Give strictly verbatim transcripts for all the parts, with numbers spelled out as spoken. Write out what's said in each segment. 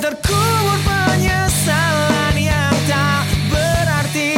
terkubur penyesalan yang tak berarti.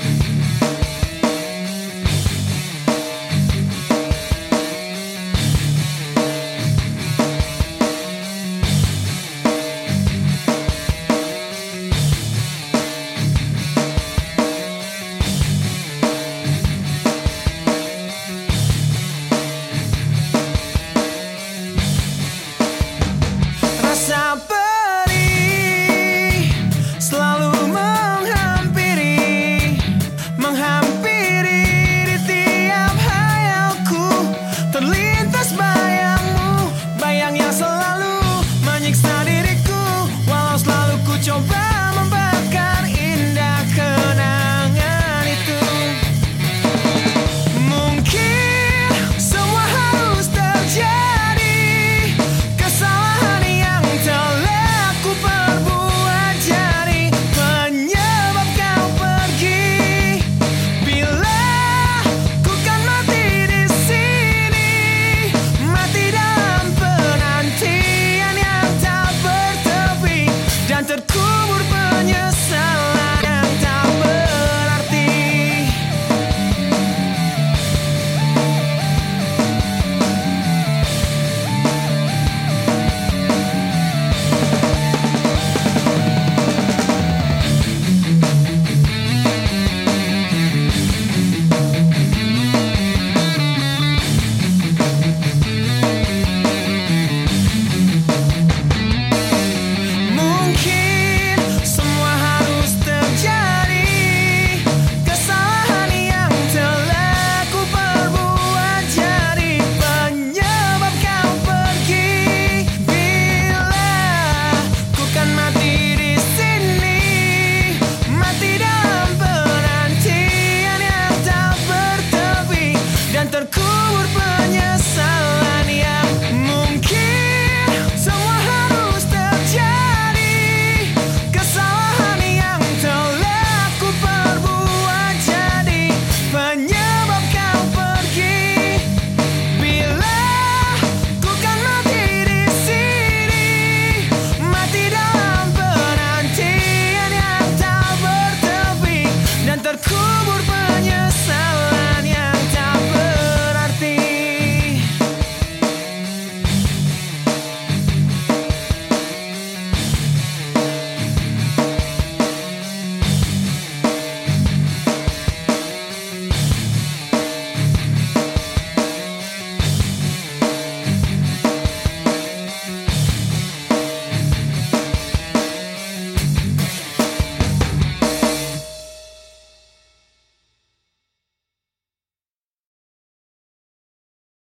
Rasa perih selalu menghampiri, menghampiri di tiap hayalku. Terlintas bayangmu, bayang yang selalu menyiksa diriku. Walau selalu ku coba membakar indah kenangan itu. Mungkin semua harus terjadi, kesalahan yang telah ku perbuat jadi penyebab kau pergi. Bila ku kan mati di sini, mati dalam penantian yang tak bertepi dan terkubur